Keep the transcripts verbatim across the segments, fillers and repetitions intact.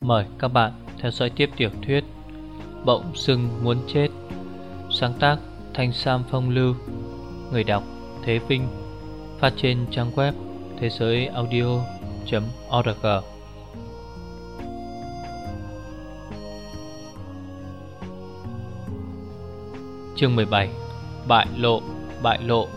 Mời các bạn theo dõi tiếp tiểu thuyết Bỗng dưng muốn chết. Sáng tác Thanh Sam Phong Lưu. Người đọc Thế Vinh. Phát trên trang web thế giới audio chấm org. Chương mười bảy. Bại lộ, bại lộ.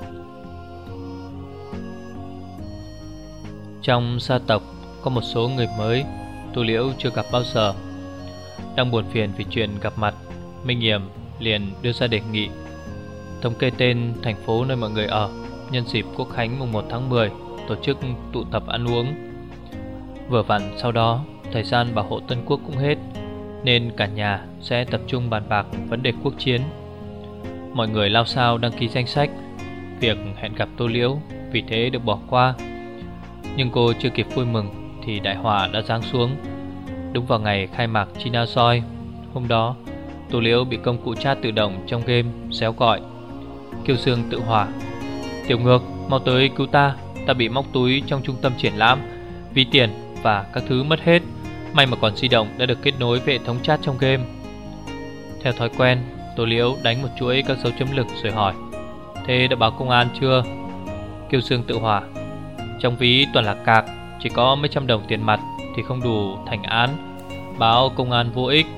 Trong gia tộc có một số người mới Tô Liễu chưa gặp bao giờ. Đang buồn phiền vì chuyện gặp mặt, Minh Yểm liền đưa ra đề nghị thống kê tên thành phố nơi mọi người ở, nhân dịp Quốc khánh mùng một tháng mười tổ chức tụ tập ăn uống. Vừa vặn sau đó thời gian bảo hộ Tân Quốc cũng hết, nên cả nhà sẽ tập trung bàn bạc vấn đề quốc chiến. Mọi người lao sao đăng ký danh sách. Việc hẹn gặp Tô Liễu vì thế được bỏ qua. Nhưng cô chưa kịp vui mừng thì đại họa đã giáng xuống. Đúng vào ngày khai mạc China Soi, hôm đó Tô Liễu bị công cụ chat tự động trong game xéo gọi. Kiêu Sương tự hỏa: "Tiểu Ngược, mau tới cứu ta, ta bị móc túi trong trung tâm triển lãm, ví tiền và các thứ mất hết. May mà còn di động đã được kết nối với hệ thống chat trong game." Theo thói quen, Tô Liễu đánh một chuỗi các dấu chấm lực rồi hỏi: "Thế đã báo công an chưa?" Kiêu Sương tự hỏa: "Trong ví toàn là cạc, chỉ có mấy trăm đồng tiền mặt thì không đủ thành án, báo công an vô ích."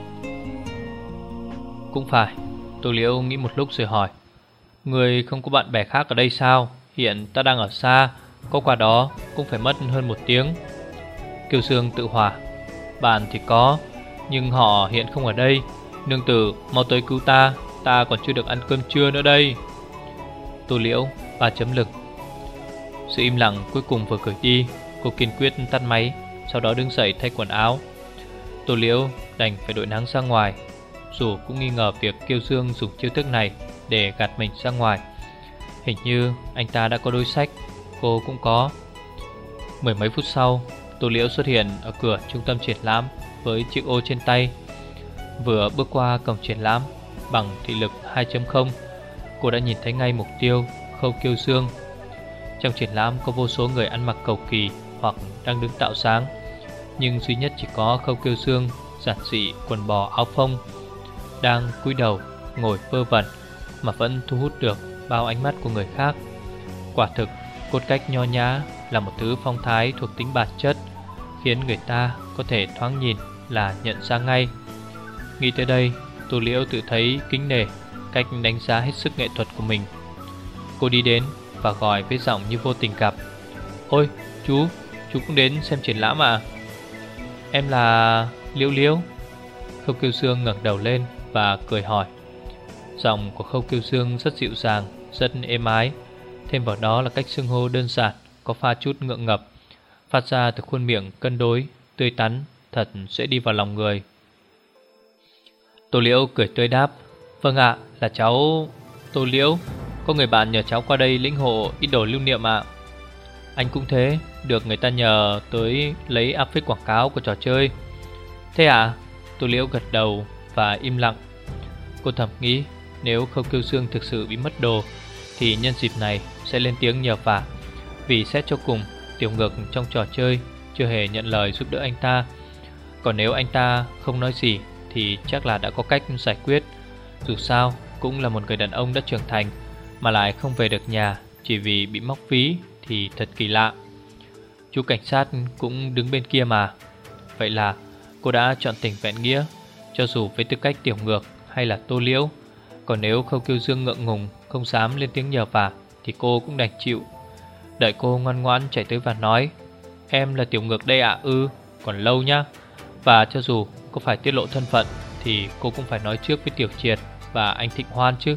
Cũng phải. Tô Liễu nghĩ một lúc rồi hỏi: "Người không có bạn bè khác ở đây sao? Hiện ta đang ở xa, có qua đó cũng phải mất hơn một tiếng." Kiều Sương tự hỏa: "Bạn thì có, nhưng họ hiện không ở đây. Nương tử, mau tới cứu ta, ta còn chưa được ăn cơm trưa nữa đây." Tô Liễu ba chấm lực. Sự im lặng cuối cùng vừa gửi đi, cô kiên quyết tắt máy, sau đó đứng dậy thay quần áo. Tô Liễu đành phải đội nắng ra ngoài. Dù cũng nghi ngờ việc Kiêu Dương dùng chiêu thức này để gạt mình ra ngoài. Hình như anh ta đã có đối sách, cô cũng có. Mười mấy phút sau, Tô Liễu xuất hiện ở cửa trung tâm triển lãm với chiếc ô trên tay. Vừa bước qua cổng triển lãm, bằng thị lực hai chấm không, cô đã nhìn thấy ngay mục tiêu, Khâu Kiêu Dương. Trong triển lãm có vô số người ăn mặc cầu kỳ hoặc đang đứng tạo dáng, nhưng duy nhất chỉ có Khâu Kiêu Dương giản dị quần bò áo phông, đang cúi đầu ngồi vơ vẩn mà vẫn thu hút được bao ánh mắt của người khác. Quả thực, cốt cách nho nhã là một thứ phong thái thuộc tính bản chất, khiến người ta có thể thoáng nhìn là nhận ra ngay. Nghĩ tới đây, Tô Liễu tự thấy kính nể cách đánh giá hết sức nghệ thuật của mình. Cô đi đến và gọi với giọng như vô tình gặp: "Ôi, chú, chú cũng đến xem triển lãm à?" "Em là Liễu Liễu." Khâu Kiêu Dương ngẩng đầu lên và cười hỏi. Giọng của Khâu Kiêu Dương rất dịu dàng, rất êm ái, thêm vào đó là cách xưng hô đơn giản, có pha chút ngượng ngập, phát ra từ khuôn miệng cân đối, tươi tắn, thật sẽ đi vào lòng người. Tô Liễu cười tươi đáp: "Vâng ạ, là cháu Tô Liễu. Có người bạn nhờ cháu qua đây lĩnh hộ ít đồ lưu niệm ạ." "Anh cũng thế, được người ta nhờ tới lấy áp phích quảng cáo của trò chơi." "Thế à?" Tô Liễu gật đầu và im lặng. Cô thầm nghĩ nếu Khâu Kiêu Dương thực sự bị mất đồ thì nhân dịp này sẽ lên tiếng nhờ vả. Vì xét cho cùng, Tiểu Ngược trong trò chơi chưa hề nhận lời giúp đỡ anh ta. Còn nếu anh ta không nói gì thì chắc là đã có cách giải quyết. Dù sao cũng là một người đàn ông đã trưởng thành mà lại không về được nhà chỉ vì bị móc ví thì thật kỳ lạ. Chú cảnh sát cũng đứng bên kia mà. Vậy là cô đã chọn tình vẹn nghĩa, cho dù với tư cách Tiểu Ngược hay là Tô Liễu. Còn nếu Khâu Kiêu Dương ngượng ngùng không dám lên tiếng nhờ vả thì cô cũng đành chịu. Đợi cô ngoan ngoãn chạy tới và nói: "Em là Tiểu Ngược đây ạ." "Ư, còn lâu nhá. Và cho dù có phải tiết lộ thân phận thì cô cũng phải nói trước với Tiểu Triệt và anh Thịnh Hoan chứ."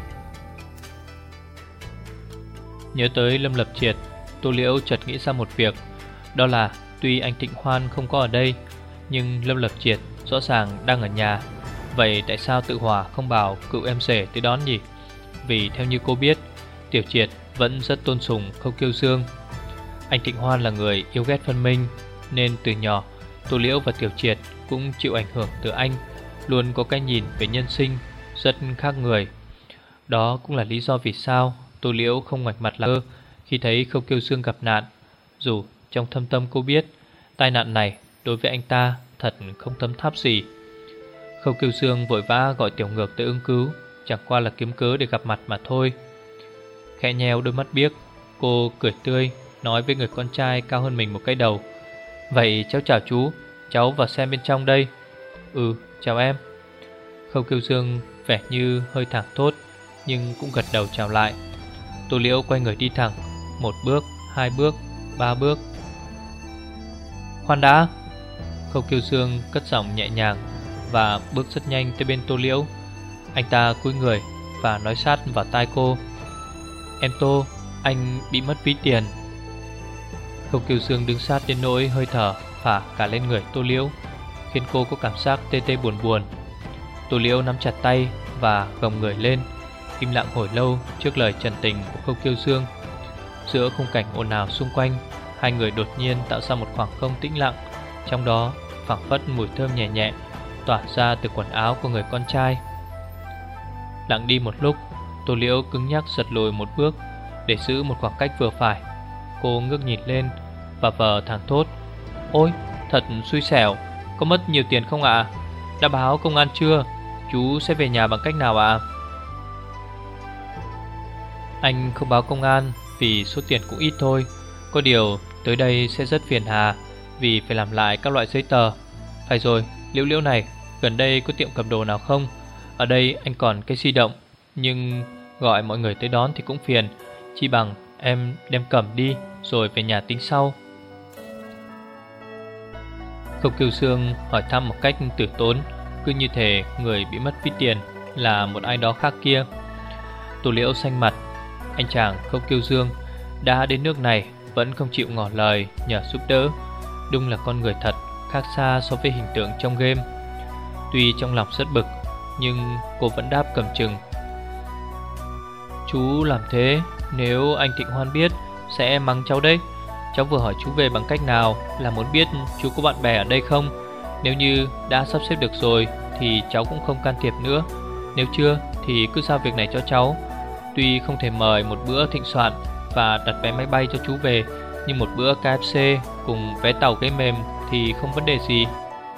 Nhớ tới Lâm Lập Triệt, Tô Liễu chợt nghĩ ra một việc. Đó là tuy anh Thịnh Hoan không có ở đây, nhưng Lâm Lập Triệt rõ ràng đang ở nhà. Vậy tại sao tự hỏa không bảo cựu em rể tới đón nhỉ? Vì theo như cô biết, Tiểu Triệt vẫn rất tôn sùng Khâu Kiêu Dương. Anh Thịnh Hoan là người yêu ghét phân minh, nên từ nhỏ Tô Liễu và Tiểu Triệt cũng chịu ảnh hưởng từ anh, luôn có cái nhìn về nhân sinh rất khác người. Đó cũng là lý do vì sao Tô Liễu không ngoảnh mặt làm ngơ khi thấy Khâu Kiêu Dương gặp nạn. Dù trong thâm tâm cô biết tai nạn này đối với anh ta thật không thấm tháp gì. Khâu Kiêu Sương vội vã gọi Tiểu Ngược tới ứng cứu, chẳng qua là kiếm cớ để gặp mặt mà thôi. Khẽ nheo đôi mắt biếc, cô cười tươi nói với người con trai cao hơn mình một cái đầu: "Vậy cháu chào chú, cháu vào xem bên trong đây." "Ừ, chào em." Khâu Kiêu Dương vẻ như hơi thẳng thốt, nhưng cũng gật đầu chào lại. Tô Liễu quay người đi thẳng, một bước, hai bước, ba bước. "Khoan đã!" Khâu Kiêu Dương cất giọng nhẹ nhàng và bước rất nhanh tới bên Tô Liễu. Anh ta cúi người và nói sát vào tai cô: "Em Tô, anh bị mất ví tiền." Khâu Kiêu Dương đứng sát đến nỗi hơi thở phả cả lên người Tô Liễu, khiến cô có cảm giác tê tê buồn buồn. Tô Liễu nắm chặt tay và gồng người lên, im lặng hồi lâu trước lời trần tình của Khâu Kiêu Dương. Giữa khung cảnh ồn ào xung quanh, hai người đột nhiên tạo ra một khoảng không tĩnh lặng. Trong đó phảng phất mùi thơm nhẹ nhẹ tỏa ra từ quần áo của người con trai. Lặng đi một lúc, Tô Liễu cứng nhắc giật lùi một bước để giữ một khoảng cách vừa phải. Cô ngước nhìn lên và vờ thảng thốt: "Ôi, thật xui xẻo, có mất nhiều tiền không ạ? Đã báo công an chưa? Chú sẽ về nhà bằng cách nào ạ?" "Anh không báo công an vì số tiền cũng ít thôi. Có điều tới đây sẽ rất phiền hà vì phải làm lại các loại giấy tờ. Phải rồi, Liễu Liễu này, gần đây có tiệm cầm đồ nào không? Ở đây anh còn cái di động, nhưng gọi mọi người tới đón thì cũng phiền. Chi bằng em đem cầm đi rồi về nhà tính sau." Khâu Kiêu Sương hỏi thăm một cách tử tốn, cứ như thể người bị mất ví tiền là một ai đó khác kia. Tô Liễu xanh mặt. Anh chàng Khâu Kiêu Dương đã đến nước này vẫn không chịu ngỏ lời nhờ giúp đỡ. Đúng là con người thật khác xa so với hình tượng trong game. Tuy trong lòng rất bực, nhưng cô vẫn đáp cầm chừng: "Chú làm thế, nếu anh Thịnh Hoan biết sẽ mắng cháu đấy. Cháu vừa hỏi chú về bằng cách nào là muốn biết chú có bạn bè ở đây không. Nếu như đã sắp xếp được rồi thì cháu cũng không can thiệp nữa. Nếu chưa thì cứ giao việc này cho cháu. Tuy không thể mời một bữa thịnh soạn và đặt vé máy bay cho chú về, nhưng một bữa ca ép xê cùng vé tàu ghế mềm thì không vấn đề gì."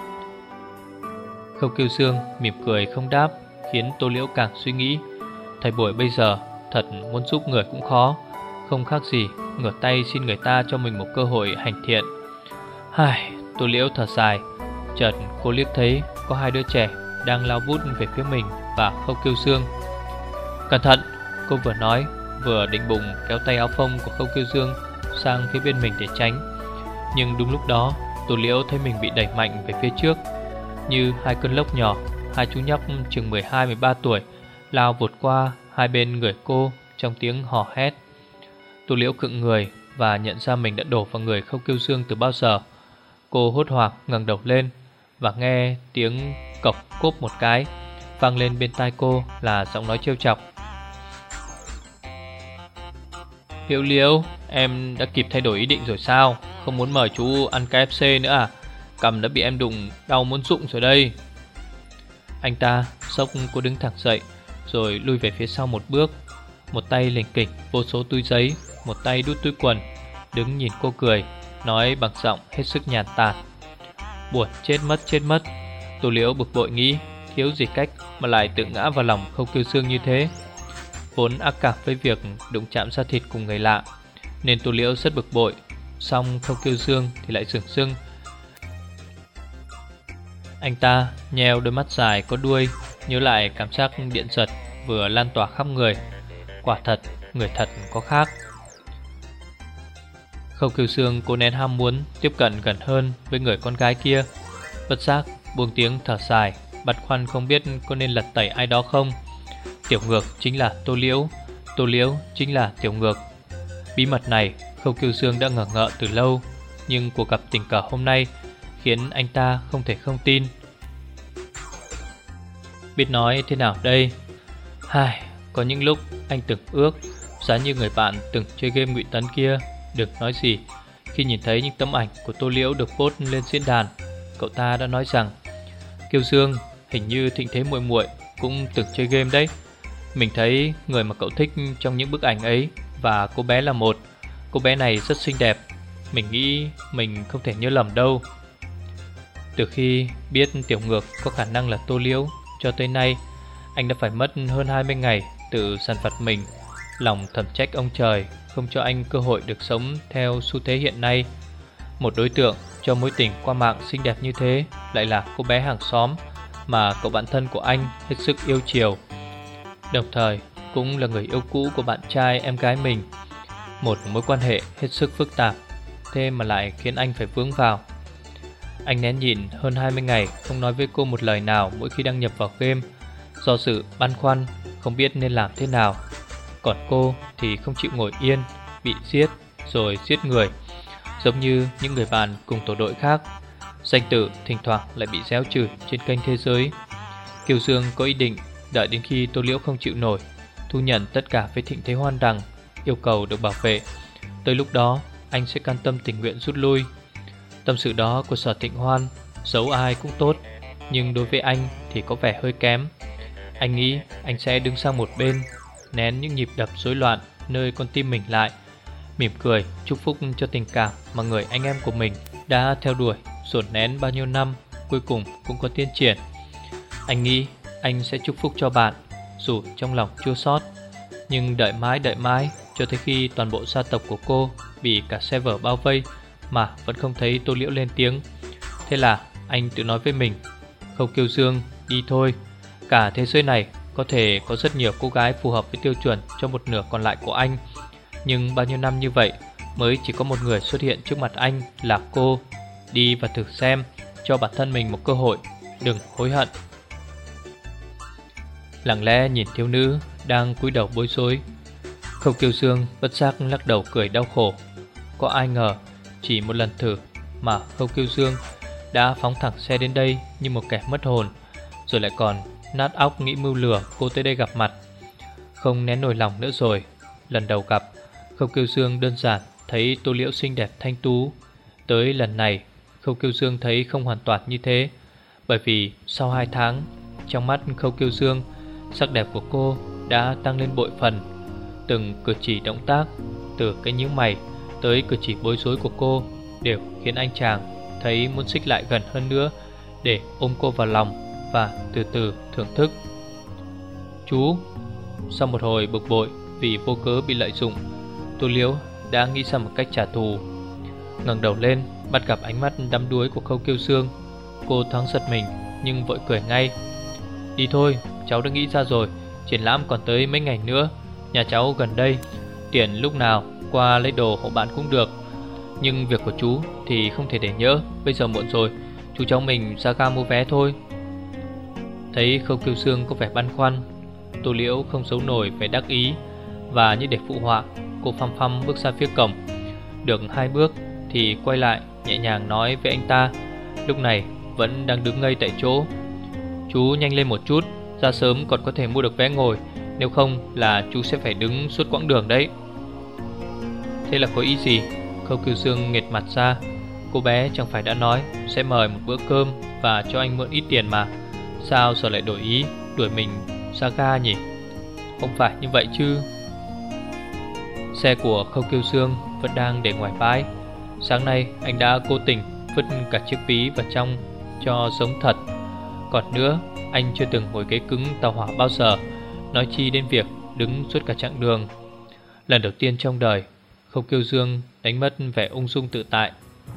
Khâu Kiêu Dương mỉm cười không đáp, khiến Tô Liễu càng suy nghĩ. Thời buổi bây giờ thật muốn giúp người cũng khó, không khác gì ngửa tay xin người ta cho mình một cơ hội hành thiện. Hài, Tô Liễu thở dài. Chợt cô liếc thấy có hai đứa trẻ đang lao vút về phía mình và Khâu Kiêu Dương. "Cẩn thận!" Cô vừa nói vừa định bụng kéo tay áo phông của Khâu Kiêu Dương sang phía bên mình để tránh. Nhưng đúng lúc đó, Tô Liễu thấy mình bị đẩy mạnh về phía trước. Như hai cơn lốc nhỏ, hai chú nhóc chừng mười hai mười ba tuổi lao vụt qua hai bên người cô trong tiếng hò hét. Tô Liễu khựng người và nhận ra mình đã đổ vào người Khâu Kiêu Dương từ bao giờ. Cô hốt hoảng ngẩng đầu lên và nghe tiếng cộc cốp một cái vang lên bên tai cô là giọng nói trêu chọc: "Liễu Liễu, em đã kịp thay đổi ý định rồi sao? Không muốn mời chú ăn ca ép xê nữa à? Cầm đã bị em đụng đau muốn rụng rồi đây." Anh ta xốc cô đứng thẳng dậy rồi lui về phía sau một bước, một tay lỉnh kỉnh vô số túi giấy, một tay đút túi quần, đứng nhìn cô cười, nói bằng giọng hết sức nhàn tản: "Buồn chết mất chết mất." Tô Liễu bực bội nghĩ, thiếu gì cách mà lại tự ngã vào lòng Khâu Kiêu Dương như thế. Vốn ác cảm với việc đụng chạm da thịt cùng người lạ, nên Tô Liễu rất bực bội. Song Khâu Kiêu Dương thì lại dửng dưng. Anh ta nheo đôi mắt dài có đuôi, nhớ lại cảm giác điện giật vừa lan tỏa khắp người. Quả thật, người thật có khác. Khâu Kiêu Dương cố nén ham muốn tiếp cận gần hơn với người con gái kia, bất giác buông tiếng thở dài, băn khoăn không biết có nên lật tẩy ai đó không. Tiểu Ngược chính là Tô Liễu, Tô Liễu chính là Tiểu Ngược. Bí mật này Khâu Kiêu Dương đã ngờ ngợ từ lâu, nhưng cuộc gặp tình cờ hôm nay khiến anh ta không thể không tin. Biết nói thế nào đây? Hai, có những lúc anh từng ước giá như người bạn từng chơi game ngụy tấn kia đừng nói gì. Khi nhìn thấy những tấm ảnh của Tô Liễu được post lên diễn đàn, cậu ta đã nói rằng: "Kiêu Dương, hình như Thịnh Thế muội muội cũng từng chơi game đấy. Mình thấy người mà cậu thích trong những bức ảnh ấy và cô bé là một. Cô bé này rất xinh đẹp. Mình nghĩ mình không thể nhớ lầm đâu." Từ khi biết Tiểu Ngược có khả năng là Tô Liễu, cho tới nay anh đã phải mất hơn hai mươi ngày tự dằn vặt mình, lòng thầm trách ông trời không cho anh cơ hội được sống theo xu thế hiện nay. Một đối tượng cho mối tình qua mạng xinh đẹp như thế lại là cô bé hàng xóm mà cậu bạn thân của anh hết sức yêu chiều, đồng thời cũng là người yêu cũ của bạn trai em gái mình. Một mối quan hệ hết sức phức tạp, thế mà lại khiến anh phải vướng vào. Anh nén nhịn hơn hai mươi ngày không nói với cô một lời nào mỗi khi đăng nhập vào game, do sự băn khoăn không biết nên làm thế nào. Còn cô thì không chịu ngồi yên, bị giết rồi giết người, giống như những người bạn cùng tổ đội khác. Danh tự thỉnh thoảng lại bị réo chửi trên kênh thế giới. Kiều Dương có ý định đợi đến khi Tô Liễu không chịu nổi, thu nhận tất cả với Thịnh Thế Hoan Đằng, yêu cầu được bảo vệ. Tới lúc đó anh sẽ can tâm tình nguyện rút lui. Tâm sự đó của Sở Thịnh Hoan giấu ai cũng tốt, nhưng đối với anh thì có vẻ hơi kém. Anh nghĩ anh sẽ đứng sang một bên, nén những nhịp đập rối loạn nơi con tim mình lại, mỉm cười chúc phúc cho tình cảm mà người anh em của mình đã theo đuổi dồn nén bao nhiêu năm, cuối cùng cũng có tiến triển. Anh nghĩ anh sẽ chúc phúc cho bạn, dù trong lòng chua xót. Nhưng đợi mãi đợi mãi cho tới khi toàn bộ gia tộc của cô bị cả server bao vây mà vẫn không thấy Tô Liễu lên tiếng. Thế là anh tự nói với mình, Khâu Kiều Dương, đi thôi. Cả thế giới này có thể có rất nhiều cô gái phù hợp với tiêu chuẩn cho một nửa còn lại của anh, nhưng bao nhiêu năm như vậy mới chỉ có một người xuất hiện trước mặt anh là cô. Đi và thử xem, cho bản thân mình một cơ hội, đừng hối hận. Lặng lẽ nhìn thiếu nữ đang cúi đầu bối rối, Khâu Kiều Dương bất giác lắc đầu cười đau khổ. Có ai ngờ chỉ một lần thử mà Khâu Kiều Dương đã phóng thẳng xe đến đây như một kẻ mất hồn, rồi lại còn nát óc nghĩ mưu lừa cô tới đây gặp mặt. Không nén nổi lòng nữa rồi. Lần đầu gặp, Khâu Kiều Dương đơn giản thấy Tô Liễu xinh đẹp thanh tú. Tới lần này, Khâu Kiều Dương thấy không hoàn toàn như thế, bởi vì sau hai tháng, trong mắt Khâu Kiều Dương, sắc đẹp của cô đã tăng lên bội phần. Từng cử chỉ động tác, từ cái nhíu mày tới cử chỉ bối rối của cô, đều khiến anh chàng thấy muốn xích lại gần hơn nữa để ôm cô vào lòng và từ từ thưởng thức. Chú. Sau một hồi bực bội vì vô cớ bị lợi dụng, Tô Liễu đã nghĩ ra một cách trả thù. Ngẩng đầu lên bắt gặp ánh mắt đắm đuối của Khâu Kiều Dương, cô thoáng giật mình nhưng vội cười ngay. Đi thôi, cháu đã nghĩ ra rồi. Triển lãm còn tới mấy ngày nữa, nhà cháu gần đây, tiện lúc nào qua lấy đồ hộ bạn cũng được. Nhưng việc của chú thì không thể để nhỡ. Bây giờ muộn rồi, chú cháu mình ra ga mua vé thôi. Thấy Khâu Kiều Dương có vẻ băn khoăn, Tô Liễu không giấu nổi vẻ đắc ý, và như để phụ họa, cô phăm phăm bước ra phía cổng. Được hai bước thì quay lại nhẹ nhàng nói với anh ta, lúc này vẫn đang đứng ngây tại chỗ. Chú nhanh lên một chút, ra sớm còn có thể mua được vé ngồi, nếu không là chú sẽ phải đứng suốt quãng đường đấy. Thế là có ý gì? Khâu Kiều Dương nghệt mặt ra. Cô bé chẳng phải đã nói sẽ mời một bữa cơm và cho anh mượn ít tiền mà, sao giờ lại đổi ý đuổi mình ra ga nhỉ? Không phải như vậy chứ. Xe của Khâu Kiều Dương vẫn đang để ngoài bãi. Sáng nay anh đã cố tình vứt cả chiếc ví vào trong cho giống thật. Còn nữa, anh chưa từng ngồi ghế cứng tàu hỏa bao giờ, nói chi đến việc đứng suốt cả chặng đường. Lần đầu tiên trong đời, Khâu Kiều Dương đánh mất vẻ ung dung tự tại.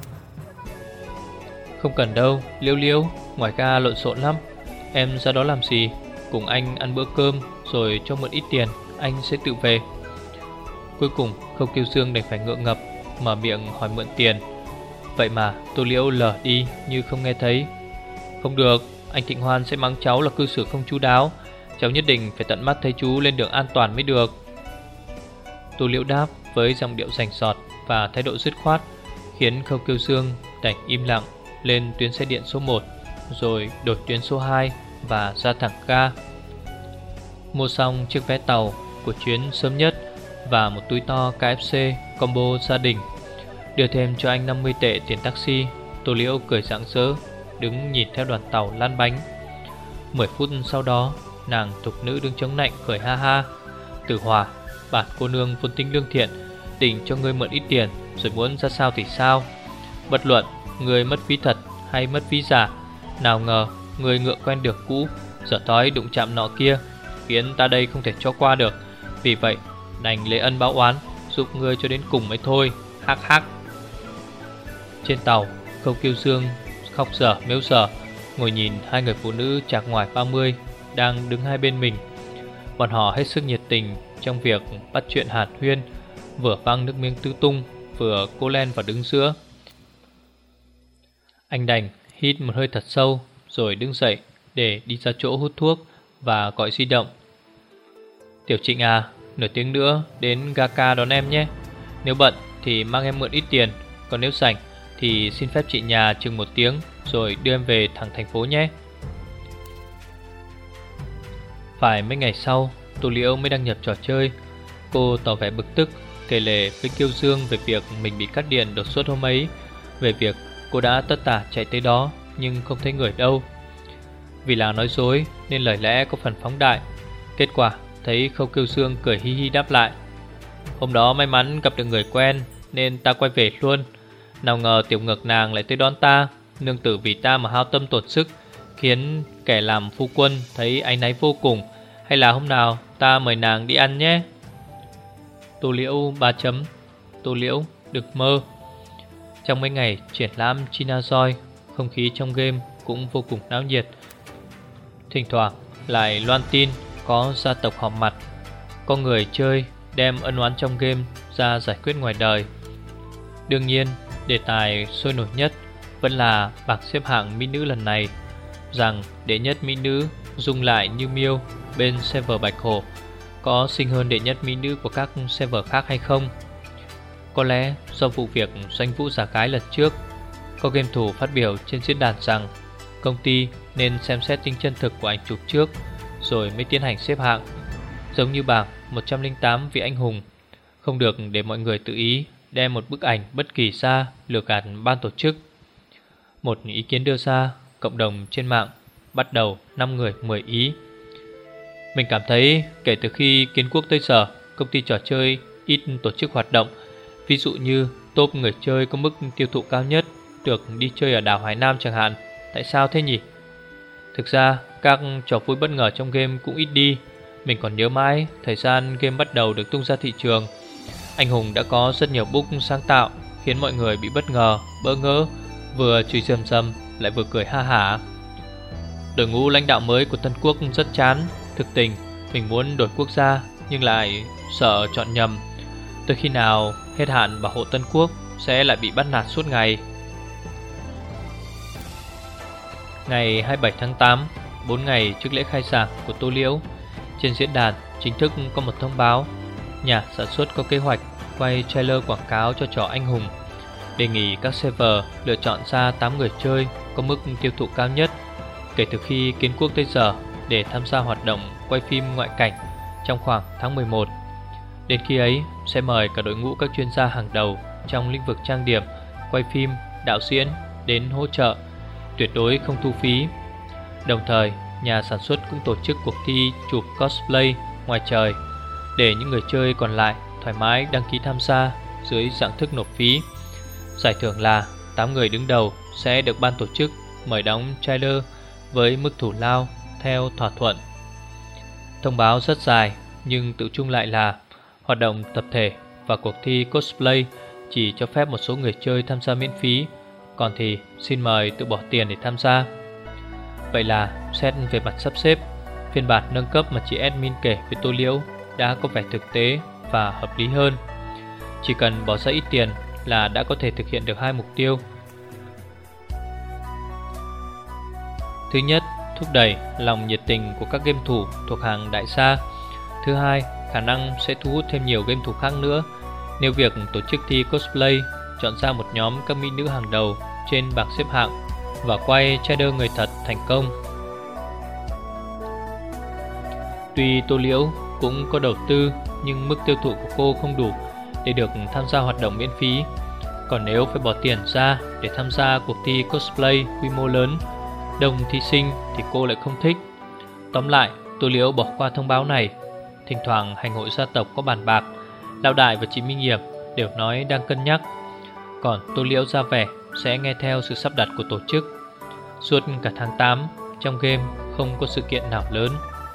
Không cần đâu, Liễu Liễu, ngoài ga lộn xộn lắm. Em ra đó làm gì? Cùng anh ăn bữa cơm rồi cho mượn ít tiền, anh sẽ tự về. Cuối cùng Khâu Kiều Dương đành phải ngượng ngập mở miệng hỏi mượn tiền. Vậy mà Tô Liễu lờ đi như không nghe thấy. Không được, anh Thịnh Hoan sẽ mắng cháu là cư xử không chu đáo. Cháu nhất định phải tận mắt thấy chú lên đường an toàn mới được. Tô Liễu đáp với giọng điệu rành rọt và thái độ dứt khoát, khiến Khâu Kiều Dương đành im lặng lên tuyến xe điện số một, rồi đổi tuyến số hai và ra thẳng ga. Mua xong chiếc vé tàu của chuyến sớm nhất và một túi to ca ép xê combo gia đình, đưa thêm cho anh năm mươi tệ tiền taxi, Tô Liễu cười rạng rỡ đứng nhìn theo đoàn tàu lăn bánh. Mười phút sau đó, nàng thục nữ đứng chống nạnh cười ha ha. Tử Hòa, bản cô nương vốn tính lương thiện, định cho ngươi mượn ít tiền, rồi muốn ra sao thì sao. Bất luận ngươi mất ví thật hay mất ví giả. Nào ngờ người ngựa quen đường cũ, giờ tối đụng chạm nọ kia, khiến ta đây không thể cho qua được. Vì vậy đành lấy ân báo oán, giúp ngươi cho đến cùng mới thôi. Hắc hắc. Trên tàu, Khâu Kiêu Dương khóc dở mếu dở, ngồi nhìn hai người phụ nữ chạc ngoài ba mươi đang đứng hai bên mình. Bọn họ hết sức nhiệt tình trong việc bắt chuyện hàn huyên, vừa văng nước miếng tứ tung, vừa cố len vào đứng giữa. Anh đành hít một hơi thật sâu, rồi đứng dậy để đi ra chỗ hút thuốc và gọi di động. Tiểu Trịnh à, nửa tiếng nữa đến ga ca đón em nhé. Nếu bận thì mang em mượn ít tiền, còn nếu rảnh thì xin phép chị nhà chừng một tiếng rồi đưa em về thẳng thành phố nhé. Phải mấy ngày sau, Tô Liễu mới đăng nhập trò chơi. Cô tỏ vẻ bực tức, kể lể với Kiêu Dương về việc mình bị cắt điện đột xuất hôm ấy, về việc cô đã tất tả chạy tới đó nhưng không thấy người đâu. Vì là nói dối nên lời lẽ có phần phóng đại. Kết quả thấy Khâu Kiêu Dương cười hi hi đáp lại: hôm đó may mắn gặp được người quen nên ta quay về luôn. Nào ngờ tiểu ngược nàng lại tới đón ta. Nương tử vì ta mà hao tâm tổn sức, khiến kẻ làm phu quân thấy áy náy vô cùng. Hay là hôm nào ta mời nàng đi ăn nhé. Tô Liễu ba chấm. Tô Liễu được mơ. Trong mấy ngày triển lãm Chinajoy, không khí trong game cũng vô cùng náo nhiệt. Thỉnh thoảng lại loan tin có gia tộc họp mặt, có người chơi đem ân oán trong game ra giải quyết ngoài đời. Đương nhiên, đề tài sôi nổi nhất vẫn là bảng xếp hạng mỹ nữ lần này, rằng đệ nhất mỹ nữ Dung Lại Như Miêu bên server Bạch Hổ có xinh hơn đệ nhất mỹ nữ của các server khác hay không. Có lẽ do vụ việc doanh vũ giả gái lần trước, có game thủ phát biểu trên diễn đàn rằng công ty nên xem xét tính chân thực của ảnh chụp trước rồi mới tiến hành xếp hạng, giống như bảng một trăm lẻ tám vị anh hùng. Không được để mọi người tự ý đem một bức ảnh bất kỳ ra lừa gạt ban tổ chức. Một ý kiến đưa ra, cộng đồng trên mạng bắt đầu năm người mười ý. Mình cảm thấy kể từ khi kiến quốc tới giờ, công ty trò chơi ít tổ chức hoạt động. Ví dụ như top người chơi có mức tiêu thụ cao nhất được đi chơi ở đảo Hải Nam chẳng hạn. Tại sao thế nhỉ? Thực ra các trò vui bất ngờ trong game cũng ít đi. Mình còn nhớ mãi thời gian game bắt đầu được tung ra thị trường, anh hùng đã có rất nhiều book sáng tạo khiến mọi người bị bất ngờ, bỡ ngỡ, vừa chửi rầm rầm lại vừa cười ha hả. Đội ngũ lãnh đạo mới của Tân Quốc rất chán. Thực tình mình muốn đổi quốc gia nhưng lại sợ chọn nhầm. Tới khi nào hết hạn bảo hộ Tân Quốc sẽ lại bị bắt nạt suốt ngày. Ngày hai mươi bảy tháng tám, bốn ngày trước lễ khai giảng của Tô Liễu, trên diễn đàn chính thức có một thông báo. Nhà sản xuất có kế hoạch quay trailer quảng cáo cho trò Anh Hùng, đề nghị các server lựa chọn ra tám người chơi có mức tiêu thụ cao nhất kể từ khi kiến quốc tới giờ để tham gia hoạt động quay phim ngoại cảnh trong khoảng tháng mười một. Đến khi ấy sẽ mời cả đội ngũ các chuyên gia hàng đầu trong lĩnh vực trang điểm, quay phim, đạo diễn đến hỗ trợ, tuyệt đối không thu phí. Đồng thời, nhà sản xuất cũng tổ chức cuộc thi chụp cosplay ngoài trời để những người chơi còn lại thoải mái đăng ký tham gia dưới dạng thức nộp phí. Giải thưởng là tám người đứng đầu sẽ được ban tổ chức mời đóng trailer với mức thù lao theo thỏa thuận. Thông báo rất dài nhưng tự chung lại là hoạt động tập thể và cuộc thi cosplay chỉ cho phép một số người chơi tham gia miễn phí, còn thì xin mời tự bỏ tiền để tham gia. Vậy là xét về mặt sắp xếp, phiên bản nâng cấp mà chị admin kể về Tô Liễu đã có vẻ thực tế và hợp lý hơn. Chỉ cần bỏ ra ít tiền là đã có thể thực hiện được hai mục tiêu. Thứ nhất, thúc đẩy lòng nhiệt tình của các game thủ thuộc hàng đại gia. Thứ hai, khả năng sẽ thu hút thêm nhiều game thủ khác nữa nếu việc tổ chức thi cosplay chọn ra một nhóm các mỹ nữ hàng đầu trên bảng xếp hạng và quay trailer người thật thành công. Tuy Tô Liễu cũng có đầu tư nhưng mức tiêu thụ của cô không đủ để được tham gia hoạt động miễn phí. Còn nếu phải bỏ tiền ra để tham gia cuộc thi cosplay quy mô lớn, đông thí sinh thì cô lại không thích. Tóm lại, Tô Liễu bỏ qua thông báo này. Thỉnh thoảng hành hội gia tộc có bàn bạc, Lão Đại và chị Minh Hiệp đều nói đang cân nhắc. Còn Tô Liễu ra vẻ sẽ nghe theo sự sắp đặt của tổ chức. Suốt cả tháng tám, trong game không có sự kiện nào lớn.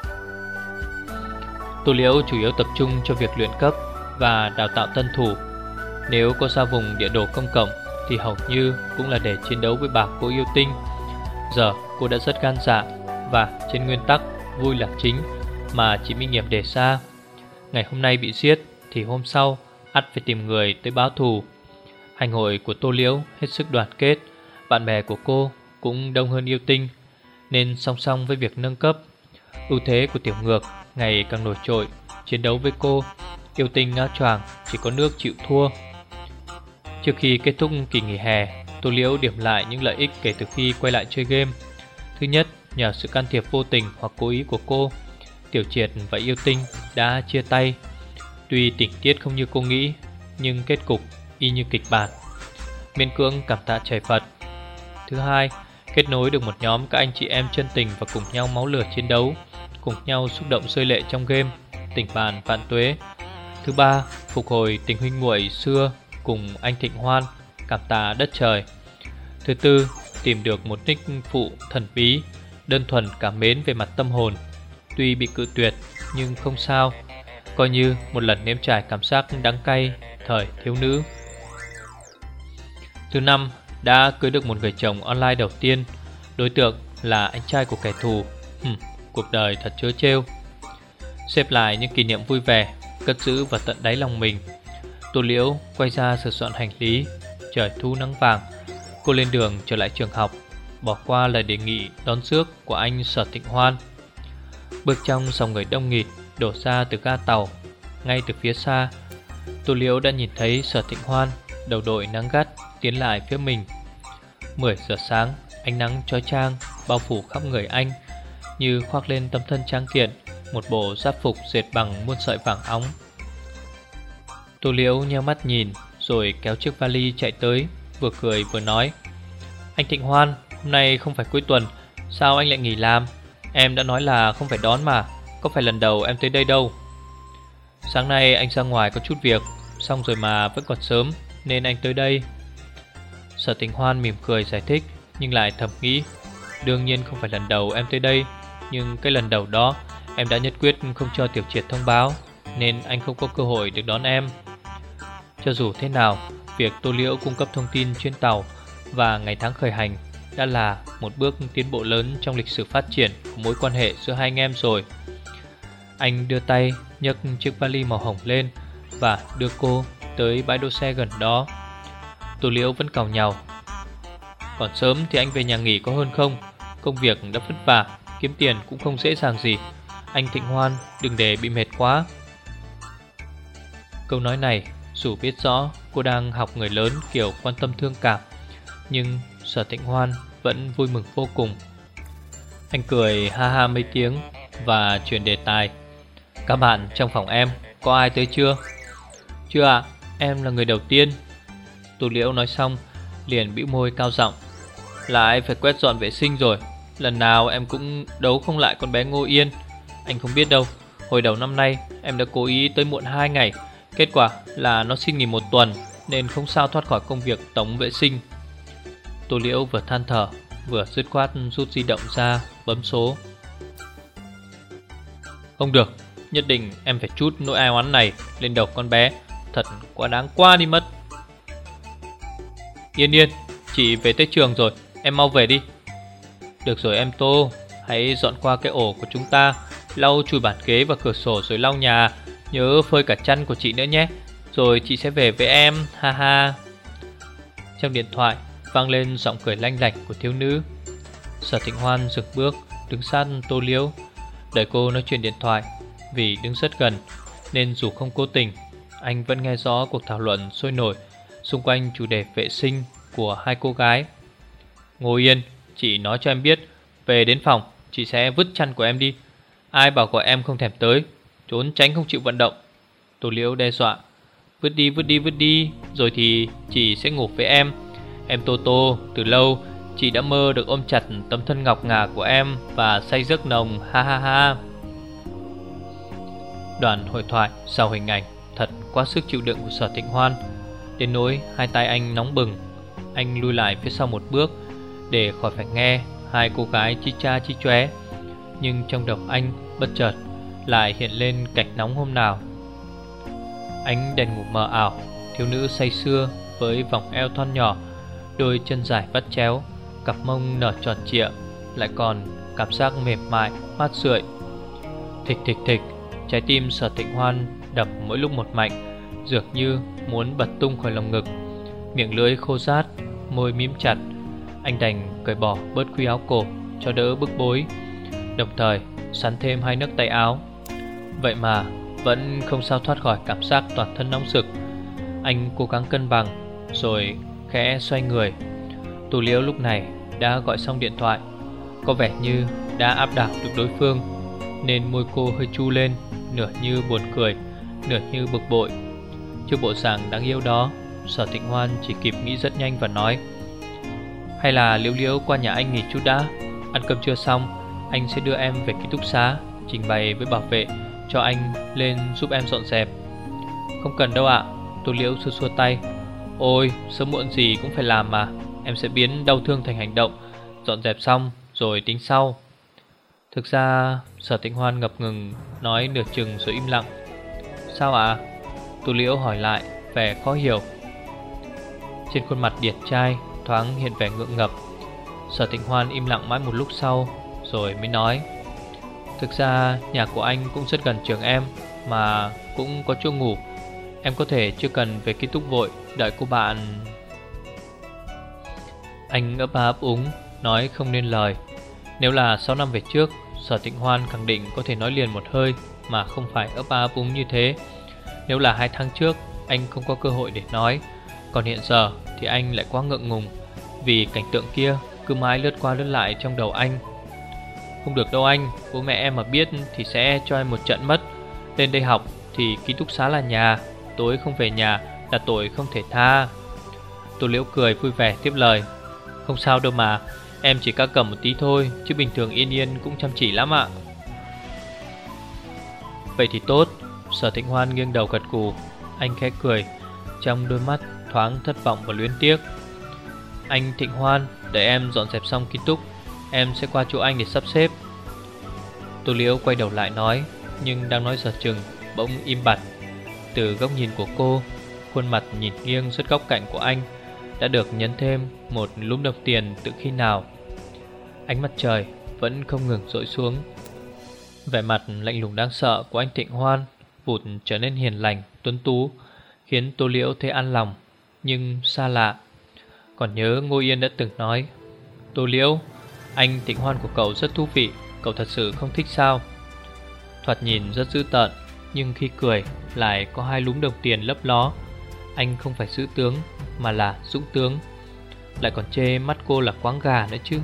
Tô Liễu chủ yếu tập trung cho việc luyện cấp và đào tạo tân thủ. Nếu có ra vùng địa đồ công cộng thì hầu như cũng là để chiến đấu với bà cô yêu tinh. Giờ cô đã rất gan dạ và trên nguyên tắc vui là chính mà chị Minh Nghiệp đề ra. Ngày hôm nay bị giết thì hôm sau ắt phải tìm người tới báo thù. Hành hội của Tô Liễu hết sức đoàn kết, bạn bè của cô cũng đông hơn yêu tinh, nên song song với việc nâng cấp, ưu thế của Tiểu Ngược ngày càng nổi trội. Chiến đấu với cô, yêu tinh ngã choàng chỉ có nước chịu thua. Trước khi kết thúc kỳ nghỉ hè, Tô Liễu điểm lại những lợi ích kể từ khi quay lại chơi game. Thứ nhất, nhờ sự can thiệp vô tình hoặc cố ý của cô, Tiểu Triệt và yêu tinh đã chia tay. Tuy tình tiết không như cô nghĩ, nhưng kết cục y như kịch bản, miễn cưỡng cảm tạ trời Phật. Thứ hai, kết nối được một nhóm các anh chị em chân tình và cùng nhau máu lửa chiến đấu, cùng nhau xúc động rơi lệ trong game, tình bạn vạn tuế. Thứ ba, phục hồi tình huynh muội xưa cùng anh Thịnh Hoan, cảm tạ đất trời. Thứ tư, tìm được một nick phụ thần bí, đơn thuần cảm mến về mặt tâm hồn. Tuy bị cự tuyệt nhưng không sao, coi như một lần nếm trải cảm giác đắng cay thời thiếu nữ. Thứ năm, đã cưới được một người chồng online đầu tiên. Đối tượng là anh trai của kẻ thù. Hừm, cuộc đời thật trớ trêu. Xếp lại những kỷ niệm vui vẻ, cất giữ vào tận đáy lòng mình, Tô Liễu quay ra sửa soạn hành lý. Trời thu nắng vàng, cô lên đường trở lại trường học, bỏ qua lời đề nghị đón rước của anh Sở Thịnh Hoan. Bước trong dòng người đông nghịt đổ ra từ ga tàu. Ngay từ phía xa, Tô Liễu đã nhìn thấy Sở Thịnh Hoan đầu đội nắng gắt tiến lại phía mình. Mười giờ sáng, ánh nắng chói chang bao phủ khắp người anh, như khoác lên tấm thân tráng kiện một bộ giáp phục dệt bằng muôn sợi vàng óng. Tô Liễu nheo mắt nhìn rồi kéo chiếc vali chạy tới, vừa cười vừa nói: "Anh Thịnh Hoan, hôm nay không phải cuối tuần, sao anh lại nghỉ làm? Em đã nói là không phải đón mà, có phải lần đầu em tới đây đâu. Sáng nay anh ra ngoài có chút việc, xong rồi mà vẫn còn sớm nên anh tới đây." Sở Thịnh Hoan mỉm cười giải thích, nhưng lại thầm nghĩ: đương nhiên không phải lần đầu em tới đây, nhưng cái lần đầu đó em đã nhất quyết không cho Tiểu Triệt thông báo, nên anh không có cơ hội được đón em. Cho dù thế nào, việc Tô Liễu cung cấp thông tin chuyến tàu và ngày tháng khởi hành đã là một bước tiến bộ lớn trong lịch sử phát triển của mối quan hệ giữa hai anh em rồi. Anh đưa tay nhấc chiếc vali màu hồng lên và đưa cô tới bãi đỗ xe gần đó. Tô Liễu vẫn càu nhàu: "Còn sớm thì anh về nhà nghỉ có hơn không? Công việc đã vất vả, kiếm tiền cũng không dễ dàng gì. Anh Thịnh Hoan đừng để bị mệt quá." Câu nói này dù biết rõ cô đang học người lớn kiểu quan tâm thương cảm, nhưng Sở Thịnh Hoan vẫn vui mừng vô cùng. Anh cười ha ha mấy tiếng và chuyển đề tài: "Các bạn trong phòng em có ai tới chưa?" "Chưa ạ, em là người đầu tiên." Tô Liễu nói xong liền bĩu môi cao giọng: "Lại phải quét dọn vệ sinh rồi. Lần nào em cũng đấu không lại con bé Ngô Yên. Anh không biết đâu, hồi đầu năm nay em đã cố ý tới muộn hai ngày, kết quả là nó xin nghỉ một tuần, nên không sao thoát khỏi công việc tổng vệ sinh." Tô Liễu vừa than thở vừa dứt khoát rút di động ra bấm số. "Không được, nhất định em phải trút nỗi ai oán này lên đầu con bé, thật quá đáng quá đi mất." "Yên Yên, chị về tới trường rồi, em mau về đi." "Được rồi em Tô, hãy dọn qua cái ổ của chúng ta, lau chùi bàn ghế và cửa sổ rồi lau nhà, nhớ phơi cả chăn của chị nữa nhé, rồi chị sẽ về với em, ha ha." Trong điện thoại vang lên giọng cười lanh lảnh của thiếu nữ. Sở Thịnh Hoan dừng bước, đứng sát Tô Liễu, đợi cô nói chuyện điện thoại. Vì đứng rất gần nên dù không cố tình, anh vẫn nghe rõ cuộc thảo luận sôi nổi xung quanh chủ đề vệ sinh của hai cô gái. "Ngô Yên, chị nói cho em biết, về đến phòng chị sẽ vứt chăn của em đi. Ai bảo gọi em không thèm tới, trốn tránh không chịu vận động." Tô Liễu đe dọa: "Vứt đi, vứt đi, vứt đi, rồi thì chị sẽ ngủ với em. Em Tô Tô, từ lâu chị đã mơ được ôm chặt tấm thân ngọc ngà của em và say giấc nồng, ha ha ha." Đoạn hội thoại sau hình ảnh thật quá sức chịu đựng của Sở Thịnh Hoan, đến nỗi hai tay anh nóng bừng. Anh lui lại phía sau một bước để khỏi phải nghe hai cô gái chi cha chi chóe. Nhưng trong đầu anh bất chợt lại hiện lên cảnh nóng hôm nào. Ánh đèn ngủ mờ ảo, thiếu nữ say sưa với vòng eo thon nhỏ, đôi chân dài vắt chéo, cặp mông nở tròn trịa, lại còn cảm giác mềm mại, mát rượi. Thịch thịch thịch, trái tim Sở Thịnh Hoan đập mỗi lúc một mạnh, dường như muốn bật tung khỏi lồng ngực. Miệng lưỡi khô rát, môi mím chặt. Anh đành cởi bỏ bớt khuy áo cổ cho đỡ bức bối, đồng thời sắn thêm hai nấc tay áo. Vậy mà vẫn không sao thoát khỏi cảm giác toàn thân nóng rực. Anh cố gắng cân bằng rồi khẽ xoay người. Tô Liễu lúc này đã gọi xong điện thoại, có vẻ như đã áp đảo được đối phương, nên môi cô hơi chu lên, nửa như buồn cười, nửa như bực bội. Trước bộ dạng đáng yêu đó, Sở Thịnh Hoan chỉ kịp nghĩ rất nhanh và nói: hay là Liễu Liễu qua nhà anh nghỉ chút đã. Ăn cơm trưa xong, anh sẽ đưa em về ký túc xá, trình bày với bảo vệ cho anh lên giúp em dọn dẹp. Không cần đâu ạ. Tô Liễu xua xua tay. Ôi, sớm muộn gì cũng phải làm mà. Em sẽ biến đau thương thành hành động. Dọn dẹp xong rồi tính sau. Thực ra Sở Thịnh Hoan ngập ngừng nói nửa chừng rồi im lặng. Sao ạ? Tô Liễu hỏi lại, vẻ khó hiểu. Trên khuôn mặt điển trai thoáng hiện vẻ ngượng ngập. Sở Thịnh Hoan im lặng mãi một lúc sau rồi mới nói: thực ra nhà của anh cũng rất gần trường em, mà cũng có chỗ ngủ. Em có thể chưa cần về ký túc vội, đợi cô bạn. Anh ấp a ấp úng, nói không nên lời. Nếu là sáu năm về trước, Sở Thịnh Hoan khẳng định có thể nói liền một hơi mà không phải ấp a ấp úng như thế. Nếu là hai tháng trước, anh không có cơ hội để nói. Còn hiện giờ thì anh lại quá ngượng ngùng, vì cảnh tượng kia cứ mãi lướt qua lướt lại trong đầu anh. Không được đâu anh, bố mẹ em mà biết thì sẽ cho em một trận mất. Lên đây học thì ký túc xá là nhà, tối không về nhà là tội không thể tha. Tô Liễu cười vui vẻ tiếp lời: không sao đâu mà, em chỉ ca cầm một tí thôi, chứ bình thường Yên Yên cũng chăm chỉ lắm ạ. Vậy thì tốt. Sở Thịnh Hoan nghiêng đầu gật gù. Anh khẽ cười, trong đôi mắt thoáng thất vọng và luyến tiếc. Anh Thịnh Hoan, để em dọn dẹp xong ký túc, em sẽ qua chỗ anh để sắp xếp. Tô Liễu quay đầu lại nói, nhưng đang nói dở chừng bỗng im bặt. Từ góc nhìn của cô, khuôn mặt nhìn nghiêng rất góc cạnh của anh đã được nhấn thêm một lúm đồng tiền từ khi nào. Ánh mặt trời vẫn không ngừng dội xuống. Vẻ mặt lạnh lùng đáng sợ của anh Thịnh Hoan vụt trở nên hiền lành, tuấn tú, khiến Tô Liễu thấy an lòng nhưng xa lạ. Còn nhớ Ngô Yên đã từng nói: Tô Liễu, anh Thịnh Hoan của cậu rất thú vị, cậu thật sự không thích sao? Thoạt nhìn rất dữ tợn, nhưng khi cười lại có hai lúm đồng tiền lấp ló. Anh không phải dữ tướng mà là dũng tướng. Lại còn chê mắt cô là quáng gà nữa chứ.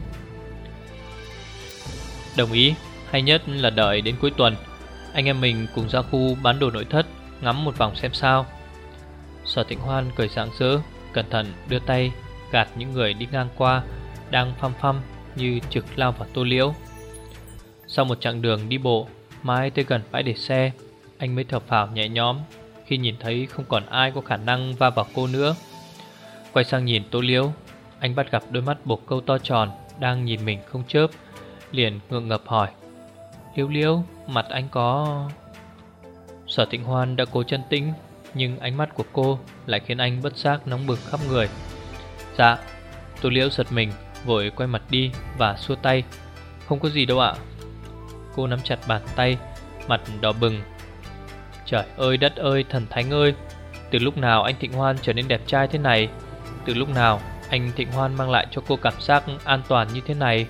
Đồng ý, hay nhất là đợi đến cuối tuần anh em mình cùng ra khu bán đồ nội thất ngắm một vòng xem sao. Sở Thịnh Hoan cười rạng rỡ, cẩn thận đưa tay gạt những người đi ngang qua đang phăm phăm như trực lao vào Tô Liễu. Sau một chặng đường đi bộ mãi tới gần bãi để xe, anh mới thở phào nhẹ nhõm khi nhìn thấy không còn ai có khả năng va vào cô nữa. Quay sang nhìn Tô Liễu, anh bắt gặp đôi mắt bồ câu to tròn đang nhìn mình không chớp, liền ngượng ngập hỏi: Liễu Liễu, mặt anh có... Sở Thịnh Hoan đã cố trấn tĩnh, nhưng ánh mắt của cô lại khiến anh bất giác nóng bừng khắp người. Dạ. Tô Liễu giật mình, vội quay mặt đi và xua tay: Không có gì đâu ạ. Cô nắm chặt bàn tay, mặt đỏ bừng. Trời ơi đất ơi, thần thánh ơi, từ lúc nào anh Thịnh Hoan trở nên đẹp trai thế này? Từ lúc nào anh Thịnh Hoan mang lại cho cô cảm giác an toàn như thế này?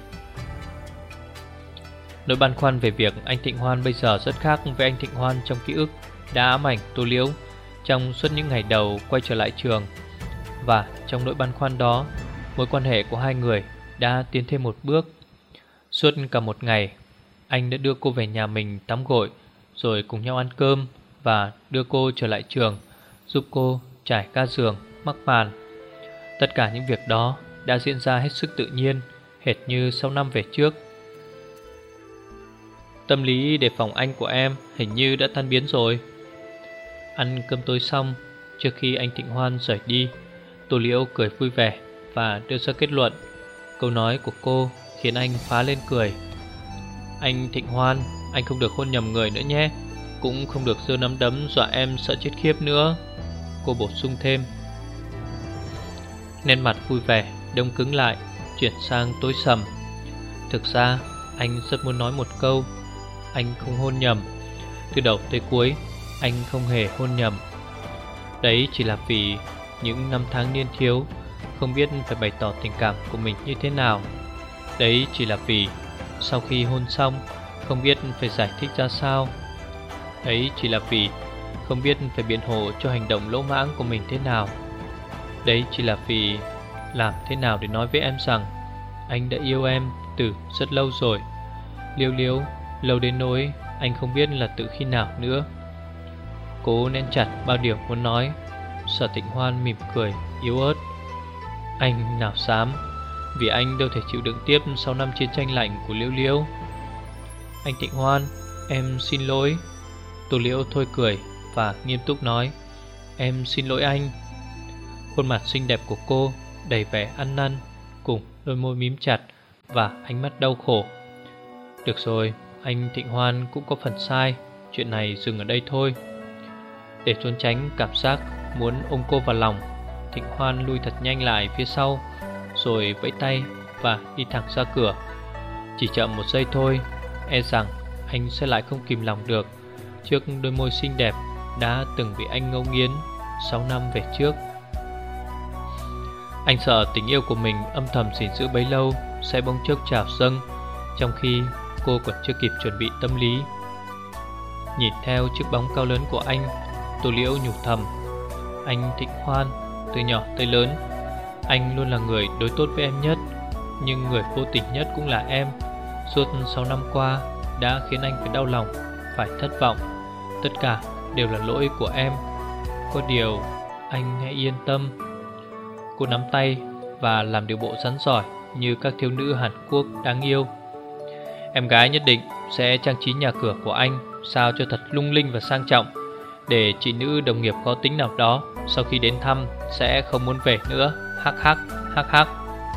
Nỗi băn khoăn về việc anh Thịnh Hoan bây giờ rất khác với anh Thịnh Hoan trong ký ức đã ám ảnh Tô Liễu trong suốt những ngày đầu quay trở lại trường. Và trong nỗi băn khoăn đó, mối quan hệ của hai người đã tiến thêm một bước. Suốt cả một ngày, anh đã đưa cô về nhà mình tắm gội, rồi cùng nhau ăn cơm và đưa cô trở lại trường, giúp cô trải ga giường, mắc màn. Tất cả những việc đó đã diễn ra hết sức tự nhiên, hệt như sáu năm về trước. Tâm lý đề phòng anh của em hình như đã tan biến rồi. Ăn cơm tối xong, trước khi anh Thịnh Hoan rời đi, Tô Liễu cười vui vẻ và đưa ra kết luận. Câu nói của cô khiến anh phá lên cười. Anh Thịnh Hoan, anh không được hôn nhầm người nữa nhé, cũng không được giơ nắm đấm dọa em sợ chết khiếp nữa, cô bổ sung thêm. Nét mặt vui vẻ đông cứng lại, chuyển sang tối sầm. Thực ra anh rất muốn nói một câu: anh không hôn nhầm. Từ đầu tới cuối anh không hề hôn nhầm. Đấy chỉ là vì những năm tháng niên thiếu không biết phải bày tỏ tình cảm của mình như thế nào. Đấy chỉ là vì sau khi hôn xong không biết phải giải thích ra sao. Đấy chỉ là vì không biết phải biện hộ cho hành động lỗ mãng của mình thế nào. Đấy chỉ là vì làm thế nào để nói với em rằng anh đã yêu em từ rất lâu rồi. Liêu Liêu, lâu đến nỗi anh không biết là từ khi nào nữa. Cố nén chặt bao điều muốn nói. Sở Tịnh Hoan mỉm cười yếu ớt. Anh nào dám, vì anh đâu thể chịu đựng tiếp sau năm chiến tranh lạnh của Liễu Liễu. Anh Tịnh Hoan, em xin lỗi. Tô Liễu thôi cười và nghiêm túc nói: em xin lỗi anh. Khuôn mặt xinh đẹp của cô đầy vẻ ăn năn, cùng đôi môi mím chặt và ánh mắt đau khổ. Được rồi, anh Thịnh Hoan cũng có phần sai. Chuyện này dừng ở đây thôi. Để trốn tránh cảm giác muốn ôm cô vào lòng, Thịnh Hoan lui thật nhanh lại phía sau, rồi vẫy tay và đi thẳng ra cửa. Chỉ chậm một giây thôi, e rằng anh sẽ lại không kìm lòng được trước đôi môi xinh đẹp đã từng bị anh ngấu nghiến sáu năm về trước. Anh sợ tình yêu của mình âm thầm gìn giữ bấy lâu sẽ bỗng chốc trào dâng, trong khi cô còn chưa kịp chuẩn bị tâm lý. Nhìn theo chiếc bóng cao lớn của anh, Tô Liễu nhủ thầm: anh Thịnh Hoan, từ nhỏ tới lớn anh luôn là người đối tốt với em nhất, nhưng người vô tình nhất cũng là em. Suốt sáu năm qua đã khiến anh phải đau lòng, phải thất vọng. Tất cả đều là lỗi của em. Có điều anh hãy yên tâm. Cô nắm tay và làm điều bộ rắn giỏi như các thiếu nữ Hàn Quốc đáng yêu. Em gái nhất định sẽ trang trí nhà cửa của anh sao cho thật lung linh và sang trọng, để chị nữ đồng nghiệp có tính nào đó sau khi đến thăm sẽ không muốn về nữa. Hắc hắc, hắc hắc.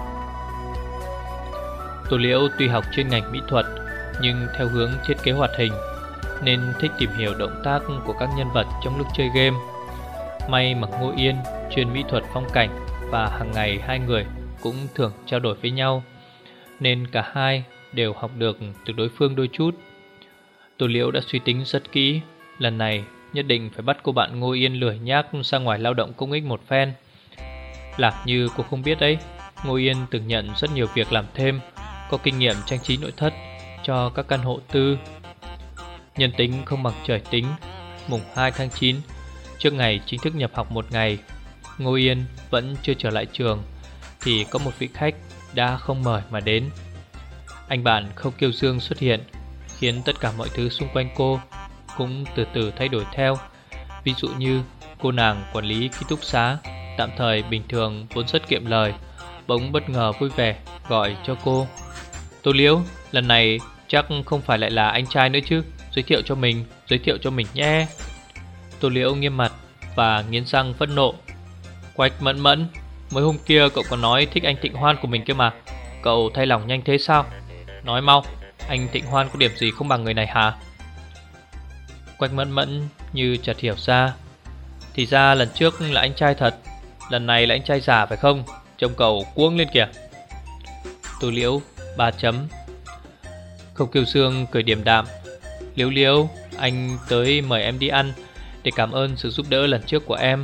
Tô Liễu tuy học chuyên ngành mỹ thuật, nhưng theo hướng thiết kế hoạt hình, nên thích tìm hiểu động tác của các nhân vật trong lúc chơi game. May mà Ngô Yên chuyên mỹ thuật phong cảnh, và hàng ngày hai người cũng thường trao đổi với nhau, nên cả hai đều học được từ đối phương đôi chút. Tô Liễu đã suy tính rất kỹ, lần này nhất định phải bắt cô bạn Ngô Yên lười nhác ra ngoài lao động công ích một phen. Làm như cô không biết ấy, Ngô Yên từng nhận rất nhiều việc làm thêm, có kinh nghiệm trang trí nội thất cho các căn hộ tư. Nhân tính không bằng trời tính. Mùng hai tháng chín, trước ngày chính thức nhập học một ngày, Ngô Yên vẫn chưa trở lại trường, thì có một vị khách đã không mời mà đến. Anh bạn Khâu Kiêu Dương xuất hiện, khiến tất cả mọi thứ xung quanh cô cũng từ từ thay đổi theo. Ví dụ như cô nàng quản lý ký túc xá, tạm thời bình thường vốn rất kiệm lời, bỗng bất ngờ vui vẻ gọi cho cô: Tô Liễu, lần này chắc không phải lại là anh trai nữa chứ? Giới thiệu cho mình, giới thiệu cho mình nhé. Tô Liễu nghiêm mặt và nghiến răng phẫn nộ: Quách Mẫn Mẫn, mới hôm kia cậu còn nói thích anh Thịnh Hoan của mình kia mà, cậu thay lòng nhanh thế sao? Nói mau, anh Thịnh Hoan có điểm gì không bằng người này hả? Quách Mẫn Mẫn như chợt hiểu ra. Thì ra lần trước là anh trai thật, lần này là anh trai giả phải không? Trông cậu cuống lên kìa. Tô Liễu ba chấm. Không Kiêu Dương cười điềm đạm: Liễu Liễu, anh tới mời em đi ăn để cảm ơn sự giúp đỡ lần trước của em.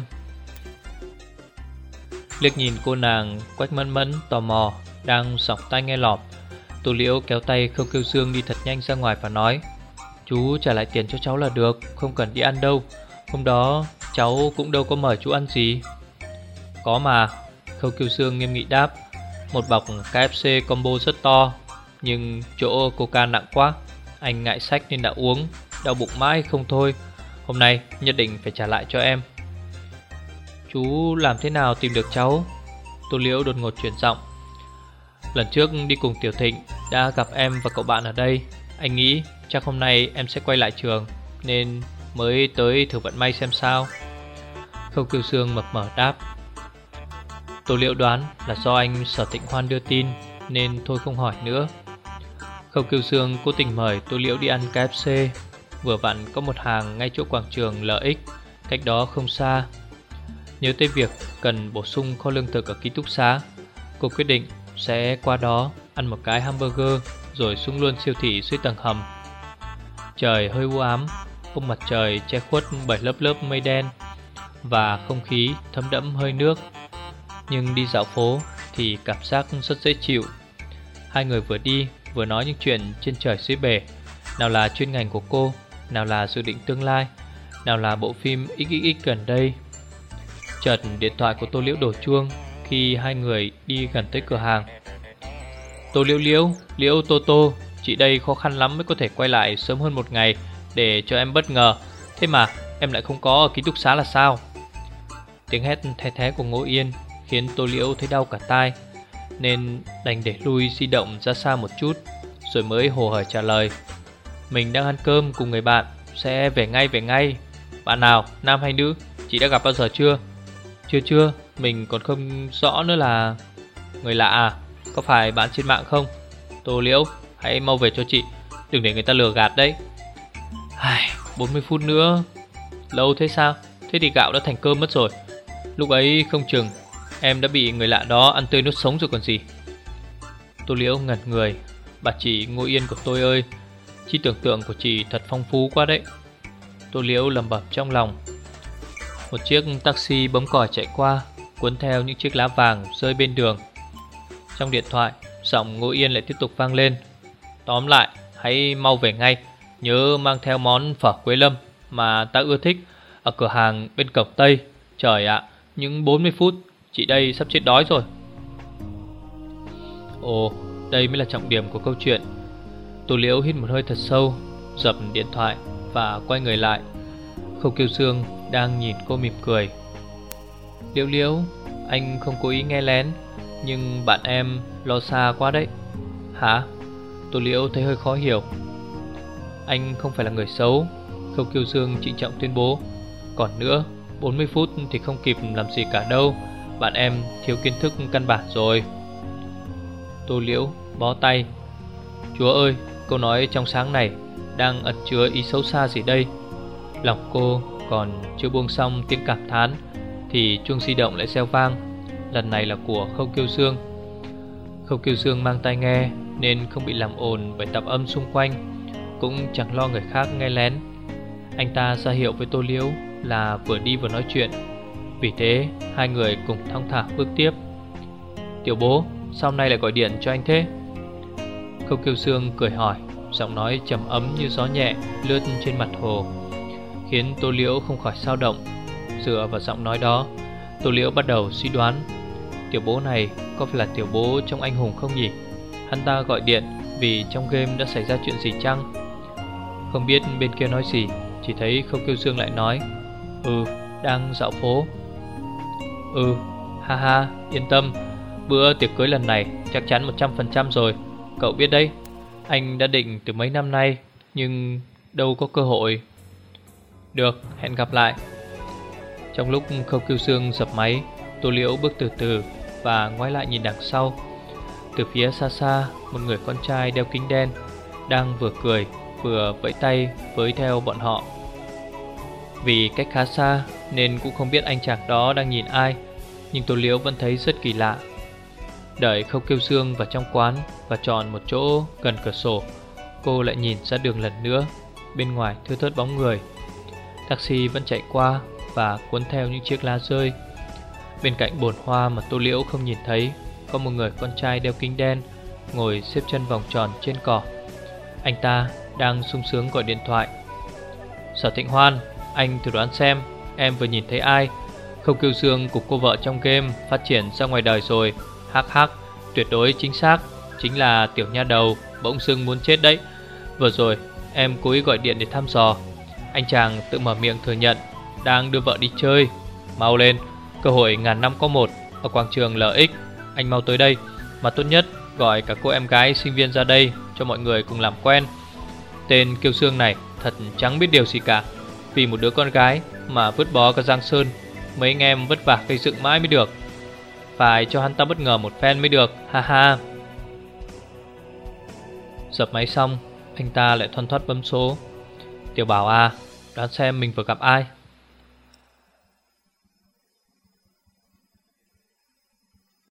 Liếc nhìn cô nàng, Quách Mẫn Mẫn tò mò đang sọc tai nghe lọt. Tô Liễu kéo tay Không Kiêu Dương đi thật nhanh ra ngoài và nói: Chú trả lại tiền cho cháu là được, không cần đi ăn đâu. Hôm đó cháu cũng đâu có mời chú ăn gì. Có mà, Khâu Kiêu Dương nghiêm nghị đáp: Một bọc ca ép xê combo rất to, nhưng chỗ coca nặng quá, anh ngại xách nên đã uống, đau bụng mãi không thôi. Hôm nay nhất định phải trả lại cho em. Chú làm thế nào tìm được cháu? Tô Liễu đột ngột chuyển giọng: Lần trước đi cùng Tiểu Thịnh đã gặp em và cậu bạn ở đây. Anh nghĩ chắc hôm nay em sẽ quay lại trường, nên mới tới thử vận may xem sao. Khâu Kiêu Dương mập mờ đáp: Tô Liễu đoán là do anh Sở Tịnh Hoan đưa tin, nên thôi không hỏi nữa. Khâu Kiêu Sương cố tình mời Tô Liễu đi ăn ca ép xê. Vừa vặn có một hàng ngay chỗ quảng trường lờ ích, cách đó không xa. Nhớ tới việc cần bổ sung kho lương thực ở ký túc xá, cô quyết định sẽ qua đó ăn một cái hamburger rồi xuống luôn siêu thị dưới tầng hầm. Trời hơi u ám, hôm mặt trời che khuất bởi lớp lớp mây đen và không khí thấm đẫm hơi nước. Nhưng đi dạo phố thì cảm giác rất dễ chịu. Hai người vừa đi vừa nói những chuyện trên trời dưới bể. Nào là chuyên ngành của cô, nào là dự định tương lai, nào là bộ phim ích ích ích gần đây. Chợt điện thoại của Tô Liễu đổ chuông khi hai người đi gần tới cửa hàng. Tô Liễu Liễu, Liễu Tô Tô, chị đây khó khăn lắm mới có thể quay lại sớm hơn một ngày để cho em bất ngờ. Thế mà em lại không có ở ký túc xá là sao? Tiếng hét the thé của Ngô Yên khiến Tô Liễu thấy đau cả tai, nên đành để lui di động ra xa một chút, rồi mới hồ hởi trả lời. Mình đang ăn cơm cùng người bạn, sẽ về ngay về ngay. Bạn nào, nam hay nữ, chị đã gặp bao giờ chưa? Chưa chưa, mình còn không rõ nữa là... Người lạ à? Có phải bạn trên mạng không? Tô Liễu, hãy mau về cho chị, đừng để người ta lừa gạt đấy. Ai, bốn mươi phút nữa. Lâu thế sao? Thế thì gạo đã thành cơm mất rồi. Lúc ấy không chừng em đã bị người lạ đó ăn tươi nuốt sống rồi còn gì. Tô Liễu ngẩn người. Bà chị Ngô Yên của tôi ơi, trí tưởng tượng của chị thật phong phú quá đấy. Tô Liễu lẩm bẩm trong lòng. Một chiếc taxi bấm còi chạy qua, cuốn theo những chiếc lá vàng rơi bên đường. Trong điện thoại, giọng Ngô Yên lại tiếp tục vang lên. Tóm lại, hãy mau về ngay. Nhớ mang theo món phở Quế Lâm mà ta ưa thích ở cửa hàng bên cổng Tây. Trời ạ, những bốn mươi phút, chị đây sắp chết đói rồi. Ồ, đây mới là trọng điểm của câu chuyện. Tô Liễu hít một hơi thật sâu, dập điện thoại và quay người lại. Khâu Kiêu Sương đang nhìn cô mỉm cười. Liễu Liễu, anh không cố ý nghe lén, nhưng bạn em lo xa quá đấy. Hả? Tô Liễu thấy hơi khó hiểu. Anh không phải là người xấu, Khâu Kiêu Sương trịnh trọng tuyên bố. Còn nữa, bốn mươi phút thì không kịp làm gì cả đâu. Bạn em thiếu kiến thức căn bản rồi. Tô Liễu bó tay. Chúa ơi, câu nói trong sáng này đang ẩn chứa ý xấu xa gì đây? Lòng cô còn chưa buông xong tiếng cảm thán thì chuông di động lại reo vang. Lần này là của Khâu Kiêu Sương. Khâu Kiêu Sương mang tai nghe nên không bị làm ồn bởi tạp âm xung quanh, cũng chẳng lo người khác nghe lén. Anh ta ra hiệu với Tô Liễu là vừa đi vừa nói chuyện. Vì thế hai người cùng thong thả bước tiếp. Tiểu bố, sao nay lại gọi điện cho anh thế? Khâu Kiêu Sương cười hỏi, giọng nói trầm ấm như gió nhẹ lướt trên mặt hồ, khiến Tô Liễu không khỏi xao động. Dựa vào giọng nói đó, Tô Liễu bắt đầu suy đoán, tiểu bố này có phải là tiểu bố trong Anh Hùng không nhỉ? Hắn ta gọi điện vì trong game đã xảy ra chuyện gì chăng? Không biết bên kia nói gì, chỉ thấy Khâu Kiêu Sương lại nói, ừ, đang dạo phố. Ừ, ha ha, yên tâm, bữa tiệc cưới lần này chắc chắn một trăm phần trăm rồi. Cậu biết đấy, anh đã định từ mấy năm nay, nhưng đâu có cơ hội. Được, hẹn gặp lại. Trong lúc Khâu Kiêu Sương dập máy, Tô Liễu bước từ từ và ngoái lại nhìn đằng sau. Từ phía xa xa, một người con trai đeo kính đen đang vừa cười vừa vẫy tay với theo bọn họ. Vì cách khá xa nên cũng không biết anh chàng đó đang nhìn ai, nhưng Tô Liễu vẫn thấy rất kỳ lạ. Đợi Khâu Kiêu Sương vào trong quán và chọn một chỗ gần cửa sổ, cô lại nhìn ra đường lần nữa. Bên ngoài thưa thớt bóng người. Taxi vẫn chạy qua và cuốn theo những chiếc lá rơi. Bên cạnh bồn hoa mà Tô Liễu không nhìn thấy, có một người con trai đeo kính đen ngồi xếp chân vòng tròn trên cỏ. Anh ta đang sung sướng gọi điện thoại. Sở Thịnh Hoan, anh thử đoán xem em vừa nhìn thấy ai? Khâu Kiêu Sương cùng cô vợ trong game phát triển ra ngoài đời rồi. Hắc hắc, tuyệt đối chính xác, chính là tiểu nha đầu bỗng dưng muốn chết đấy. Vừa rồi em cố ý gọi điện để thăm dò. Anh chàng tự mở miệng thừa nhận đang đưa vợ đi chơi. Mau lên, cơ hội ngàn năm có một ở quảng trường lờ ích. Anh mau tới đây, mà tốt nhất gọi cả cô em gái sinh viên ra đây cho mọi người cùng làm quen. Tên Kiêu Sương này thật chẳng biết điều gì cả. Vì một đứa con gái mà vứt bỏ cả Giang Sơn. Mấy anh em vất vả gây dựng mãi mới được. Phải cho hắn ta bất ngờ một phen mới được, ha ha. Dập máy xong, anh ta lại thoăn thoắt bấm số. Tiểu Bảo à, đoán xem mình vừa gặp ai?